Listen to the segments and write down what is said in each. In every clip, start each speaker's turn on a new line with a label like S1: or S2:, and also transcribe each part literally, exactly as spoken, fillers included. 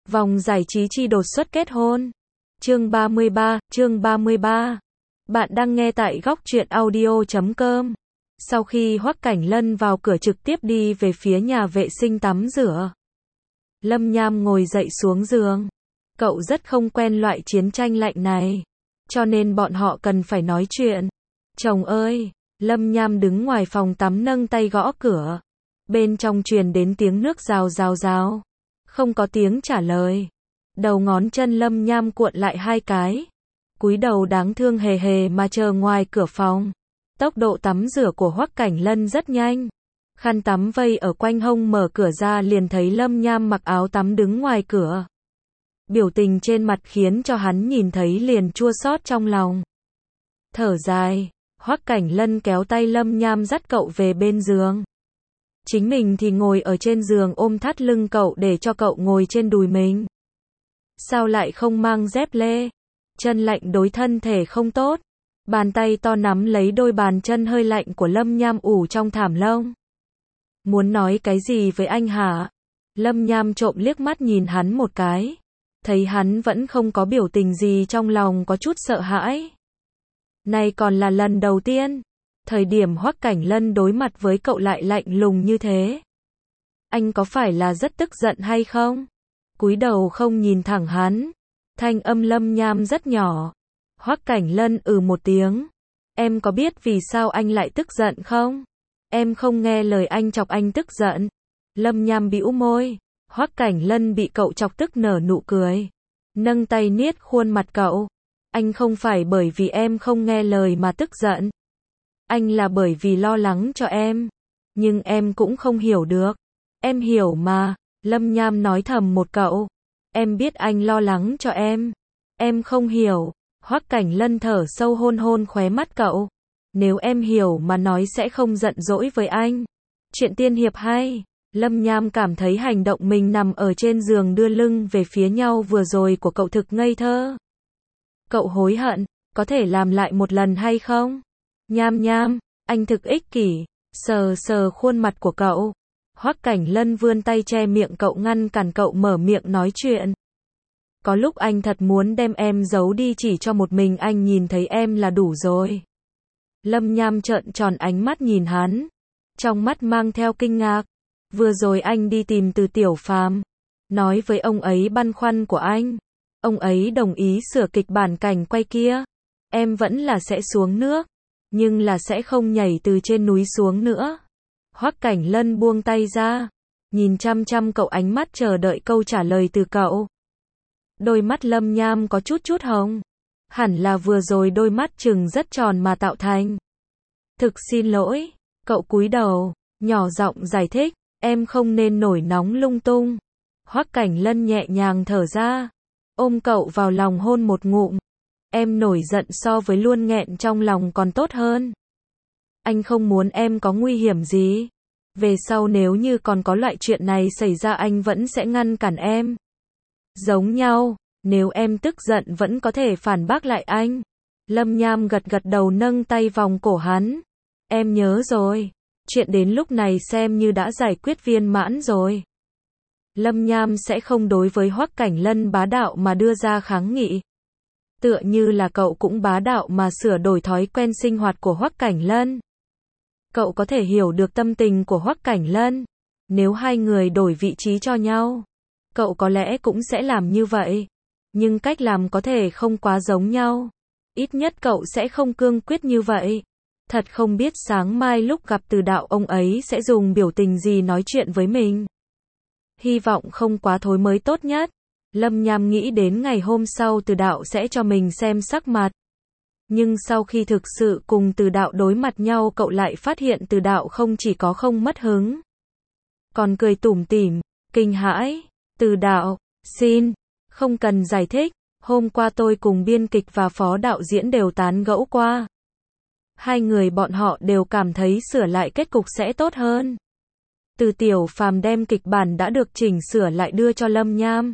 S1: Vòng giải trí chi đột xuất kết hôn. Chương ba mươi ba, chương ba mươi ba. Bạn đang nghe tại góc truyện audio chấm com. Sau khi Hoắc Cảnh Lân vào cửa trực tiếp đi về phía nhà vệ sinh tắm rửa. Lâm Nham ngồi dậy xuống giường. Cậu rất không quen loại chiến tranh lạnh này. Cho nên bọn họ cần phải nói chuyện. Chồng ơi! Lâm Nham đứng ngoài phòng tắm nâng tay gõ cửa. Bên trong truyền đến tiếng nước rào rào rào. Không có tiếng trả lời. Đầu ngón chân Lâm Nham cuộn lại hai cái. Cúi đầu đáng thương hề hề mà chờ ngoài cửa phòng. Tốc độ tắm rửa của Hoắc Cảnh Lân rất nhanh. Khăn tắm vây ở quanh hông, mở cửa ra liền thấy Lâm Nham mặc áo tắm đứng ngoài cửa. Biểu tình trên mặt khiến cho hắn nhìn thấy liền chua xót trong lòng. Thở dài, Hoắc Cảnh Lân kéo tay Lâm Nham dắt cậu về bên giường. Chính mình thì ngồi ở trên giường ôm thắt lưng cậu để cho cậu ngồi trên đùi mình. Sao lại không mang dép lê? Chân lạnh đối thân thể không tốt. Bàn tay to nắm lấy đôi bàn chân hơi lạnh của Lâm Nham ủ trong thảm lông. Muốn nói cái gì với anh hả? Lâm Nham trộm liếc mắt nhìn hắn một cái. Thấy hắn vẫn không có biểu tình gì, trong lòng có chút sợ hãi. Này còn là lần đầu tiên. Thời điểm Hoắc Cảnh Lân đối mặt với cậu lại lạnh lùng như thế. Anh có phải là rất tức giận hay không? Cúi đầu không nhìn thẳng hắn. Thanh âm Lâm Nham rất nhỏ. Hoắc Cảnh Lân ừ một tiếng. Em có biết vì sao anh lại tức giận không? Em không nghe lời anh chọc anh tức giận. Lâm Nham bĩu môi. Hoắc Cảnh Lân bị cậu chọc tức nở nụ cười. Nâng tay niết khuôn mặt cậu. Anh không phải bởi vì em không nghe lời mà tức giận. Anh là bởi vì lo lắng cho em. Nhưng em cũng không hiểu được. Em hiểu mà. Lâm Nham nói thầm một cậu. Em biết anh lo lắng cho em. Em không hiểu. Hoắc Cảnh Lân thở sâu hôn hôn khóe mắt cậu. Nếu em hiểu mà nói sẽ không giận dỗi với anh. Chuyện tiên hiệp hay. Lâm Nham cảm thấy hành động mình nằm ở trên giường đưa lưng về phía nhau vừa rồi của cậu thực ngây thơ. Cậu hối hận, có thể làm lại một lần hay không? Nham Nham, anh thực ích kỷ. Sờ sờ khuôn mặt của cậu. Hoắc Cảnh Lân vươn tay che miệng cậu, ngăn cản cậu mở miệng nói chuyện. Có lúc anh thật muốn đem em giấu đi, chỉ cho một mình anh nhìn thấy em là đủ rồi. Lâm Nham trợn tròn ánh mắt nhìn hắn. Trong mắt mang theo kinh ngạc. Vừa rồi anh đi tìm Từ Tiểu Phàm. Nói với ông ấy băn khoăn của anh. Ông ấy đồng ý sửa kịch bản cảnh quay kia. Em vẫn là sẽ xuống nước. Nhưng là sẽ không nhảy từ trên núi xuống nữa. Hoắc Cảnh Lân buông tay ra. Nhìn chăm chăm cậu, ánh mắt chờ đợi câu trả lời từ cậu. Đôi mắt Lâm Nham có chút chút hồng. Hẳn là vừa rồi đôi mắt trừng rất tròn mà tạo thành. Thực xin lỗi. Cậu cúi đầu, nhỏ giọng giải thích. Em không nên nổi nóng lung tung. Hoắc Cảnh Lân nhẹ nhàng thở ra. Ôm cậu vào lòng hôn một ngụm. Em nổi giận so với luôn nghẹn trong lòng còn tốt hơn. Anh không muốn em có nguy hiểm gì. Về sau nếu như còn có loại chuyện này xảy ra, anh vẫn sẽ ngăn cản em. Giống nhau, nếu em tức giận vẫn có thể phản bác lại anh. Lâm Nham gật gật đầu, nâng tay vòng cổ hắn. Em nhớ rồi. Chuyện đến lúc này xem như đã giải quyết viên mãn rồi. Lâm Nham sẽ không đối với Hoắc Cảnh Lân bá đạo mà đưa ra kháng nghị. Tựa như là cậu cũng bá đạo mà sửa đổi thói quen sinh hoạt của Hoắc Cảnh Lân. Cậu có thể hiểu được tâm tình của Hoắc Cảnh Lân. Nếu hai người đổi vị trí cho nhau, cậu có lẽ cũng sẽ làm như vậy. Nhưng cách làm có thể không quá giống nhau. Ít nhất cậu sẽ không cương quyết như vậy. Thật không biết sáng mai lúc gặp Từ Đạo ông ấy sẽ dùng biểu tình gì nói chuyện với mình. Hy vọng không quá thối mới tốt nhất. Lâm Nham nghĩ đến ngày hôm sau Từ Đạo sẽ cho mình xem sắc mặt. Nhưng sau khi thực sự cùng Từ Đạo đối mặt nhau, cậu lại phát hiện Từ Đạo không chỉ có không mất hứng, còn cười tủm tỉm, kinh hãi. Từ Đạo, xin, không cần giải thích. Hôm qua tôi cùng biên kịch và phó đạo diễn đều tán gẫu qua. Hai người bọn họ đều cảm thấy sửa lại kết cục sẽ tốt hơn. Từ Tiểu Phàm đem kịch bản đã được chỉnh sửa lại đưa cho Lâm Nham.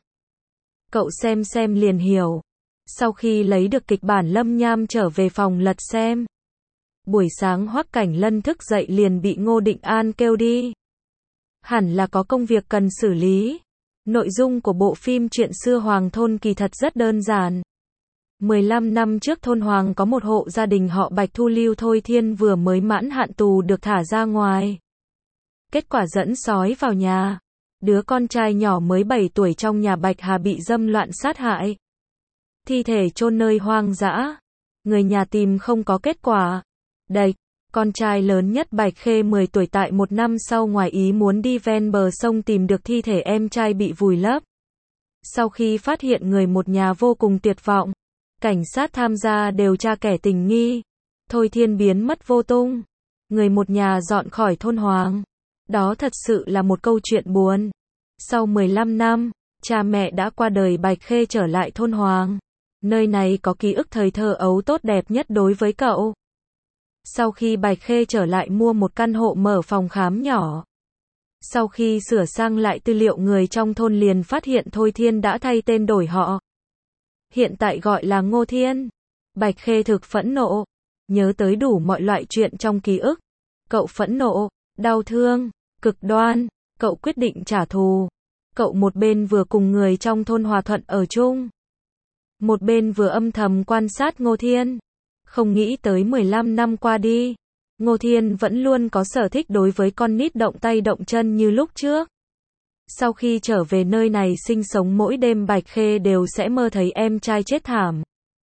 S1: Cậu xem xem liền hiểu. Sau khi lấy được kịch bản, Lâm Nham trở về phòng lật xem. Buổi sáng Hoắc Cảnh Lân thức dậy liền bị Ngô Định An kêu đi. Hẳn là có công việc cần xử lý. Nội dung của bộ phim Chuyện xưa Hoàng Thôn kỳ thật rất đơn giản. mười lăm năm trước thôn Hoàng có một hộ gia đình họ Bạch thu lưu Thôi Thiên vừa mới mãn hạn tù được thả ra ngoài. Kết quả dẫn sói vào nhà. Đứa con trai nhỏ mới bảy tuổi trong nhà Bạch Hà bị dâm loạn sát hại. Thi thể chôn nơi hoang dã. Người nhà tìm không có kết quả. Đạch, con trai lớn nhất Bạch Khê mười tuổi tại một năm sau ngoài ý muốn đi ven bờ sông tìm được thi thể em trai bị vùi lấp. Sau khi phát hiện người một nhà vô cùng tuyệt vọng, cảnh sát tham gia điều tra kẻ tình nghi. Thôi Thiên biến mất vô tung. Người một nhà dọn khỏi thôn Hoàng. Đó thật sự là một câu chuyện buồn. Sau mười lăm năm, cha mẹ đã qua đời, Bạch Khê trở lại thôn Hoàng. Nơi này có ký ức thời thơ ấu tốt đẹp nhất đối với cậu. Sau khi Bạch Khê trở lại mua một căn hộ mở phòng khám nhỏ. Sau khi sửa sang lại tư liệu người trong thôn liền phát hiện Thôi Thiên đã thay tên đổi họ. Hiện tại gọi là Ngô Thiên. Bạch Khê thực phẫn nộ. Nhớ tới đủ mọi loại chuyện trong ký ức. Cậu phẫn nộ, đau thương, cực đoan. Cậu quyết định trả thù. Cậu một bên vừa cùng người trong thôn hòa thuận ở chung. Một bên vừa âm thầm quan sát Ngô Thiên. Không nghĩ tới mười lăm năm qua đi. Ngô Thiên vẫn luôn có sở thích đối với con nít động tay động chân như lúc trước. Sau khi trở về nơi này sinh sống mỗi đêm Bạch Khê đều sẽ mơ thấy em trai chết thảm.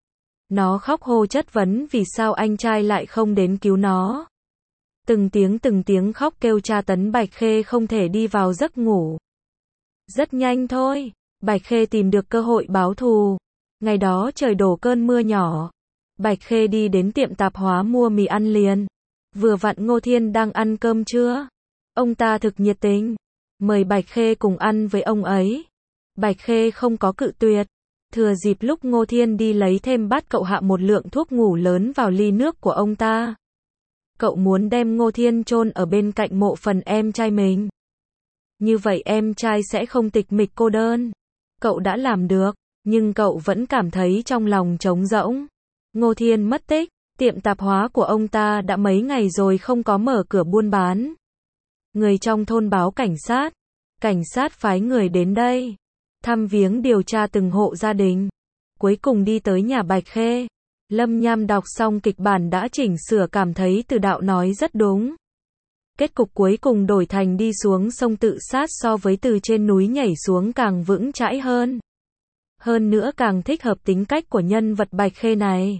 S1: Nó khóc hô chất vấn vì sao anh trai lại không đến cứu nó. Từng tiếng từng tiếng khóc kêu tra tấn Bạch Khê không thể đi vào giấc ngủ. Rất nhanh thôi, Bạch Khê tìm được cơ hội báo thù. Ngày đó trời đổ cơn mưa nhỏ. Bạch Khê đi đến tiệm tạp hóa mua mì ăn liền. Vừa vặn Ngô Thiên đang ăn cơm trưa. Ông ta thực nhiệt tình. Mời Bạch Khê cùng ăn với ông ấy. Bạch Khê không có cự tuyệt. Thừa dịp lúc Ngô Thiên đi lấy thêm bát cậu hạ một lượng thuốc ngủ lớn vào ly nước của ông ta. Cậu muốn đem Ngô Thiên chôn ở bên cạnh mộ phần em trai mình. Như vậy em trai sẽ không tịch mịch cô đơn. Cậu đã làm được, nhưng cậu vẫn cảm thấy trong lòng trống rỗng. Ngô Thiên mất tích, tiệm tạp hóa của ông ta đã mấy ngày rồi không có mở cửa buôn bán. Người trong thôn báo cảnh sát. Cảnh sát phái người đến đây. Thăm viếng điều tra từng hộ gia đình. Cuối cùng đi tới nhà Bạch Khê. Lâm Nham đọc xong kịch bản đã chỉnh sửa cảm thấy Từ Đạo nói rất đúng. Kết cục cuối cùng đổi thành đi xuống sông tự sát so với từ trên núi nhảy xuống càng vững chãi hơn. Hơn nữa càng thích hợp tính cách của nhân vật Bạch Khê này.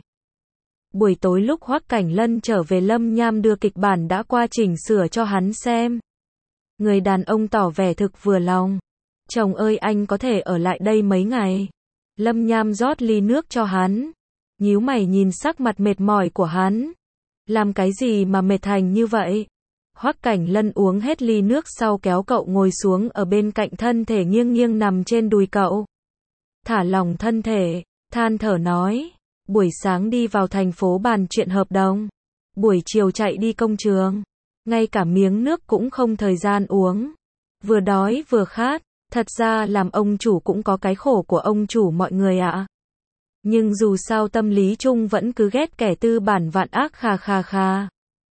S1: Buổi tối lúc Hoắc Cảnh Lân trở về Lâm Nham đưa kịch bản đã qua chỉnh sửa cho hắn xem. Người đàn ông tỏ vẻ thực vừa lòng. Chồng ơi anh có thể ở lại đây mấy ngày. Lâm Nham rót ly nước cho hắn. Nhíu mày nhìn sắc mặt mệt mỏi của hắn. Làm cái gì mà mệt thành như vậy? Hoắc Cảnh Lân uống hết ly nước sau kéo cậu ngồi xuống ở bên cạnh thân thể nghiêng nghiêng nằm trên đùi cậu. Thả lỏng thân thể, than thở nói. Buổi sáng đi vào thành phố bàn chuyện hợp đồng. Buổi chiều chạy đi công trường. Ngay cả miếng nước cũng không thời gian uống. Vừa đói vừa khát. Thật ra làm ông chủ cũng có cái khổ của ông chủ mọi người ạ. À. Nhưng dù sao tâm lý chung vẫn cứ ghét kẻ tư bản vạn ác khà khà khà.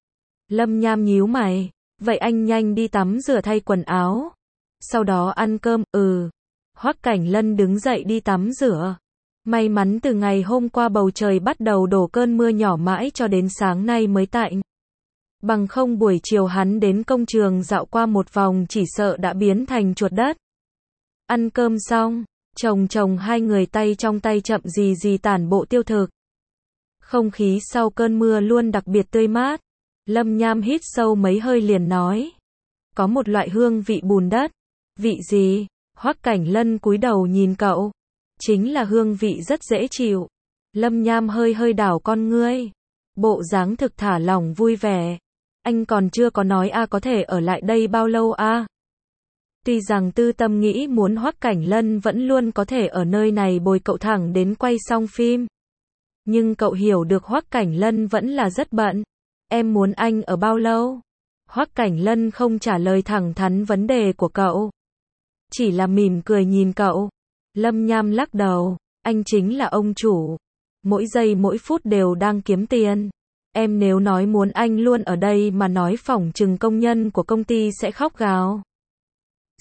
S1: Lâm Nham nhíu mày. Vậy anh nhanh đi tắm rửa thay quần áo. Sau đó ăn cơm, ừ. Hoắc Cảnh Lân đứng dậy đi tắm rửa. May mắn từ ngày hôm qua bầu trời bắt đầu đổ cơn mưa nhỏ mãi cho đến sáng nay mới tạnh. Bằng không buổi chiều hắn đến công trường dạo qua một vòng chỉ sợ đã biến thành chuột đất. Ăn cơm xong, chồng chồng hai người tay trong tay chậm gì gì tản bộ tiêu thực. Không khí sau cơn mưa luôn đặc biệt tươi mát. Lâm Nham hít sâu mấy hơi liền nói. Có một loại hương vị bùn đất. Vị gì? Hoắc Cảnh Lân cúi đầu nhìn cậu. Chính là hương vị rất dễ chịu. Lâm Nham hơi hơi đảo con ngươi. Bộ dáng thực thả lỏng vui vẻ. Anh còn chưa có nói a à, có thể ở lại đây bao lâu a? À? Tuy rằng tư tâm nghĩ muốn Hoắc Cảnh Lân vẫn luôn có thể ở nơi này bồi cậu thẳng đến quay xong phim. Nhưng cậu hiểu được Hoắc Cảnh Lân vẫn là rất bận. Em muốn anh ở bao lâu? Hoắc Cảnh Lân không trả lời thẳng thắn vấn đề của cậu. Chỉ là mỉm cười nhìn cậu. Lâm Nham lắc đầu. Anh chính là ông chủ. Mỗi giây mỗi phút đều đang kiếm tiền. Em nếu nói muốn anh luôn ở đây mà nói phỏng chừng công nhân của công ty sẽ khóc gào.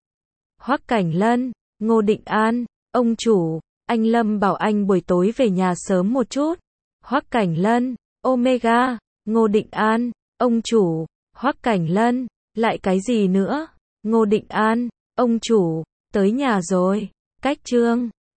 S1: Hoắc Cảnh Lân, Ngô Định An, ông chủ, anh Lâm bảo anh buổi tối về nhà sớm một chút. Hoắc Cảnh Lân, Omega, Ngô Định An, ông chủ, Hoắc Cảnh Lân, lại cái gì nữa? Ngô Định An, ông chủ, tới nhà rồi. Cách chương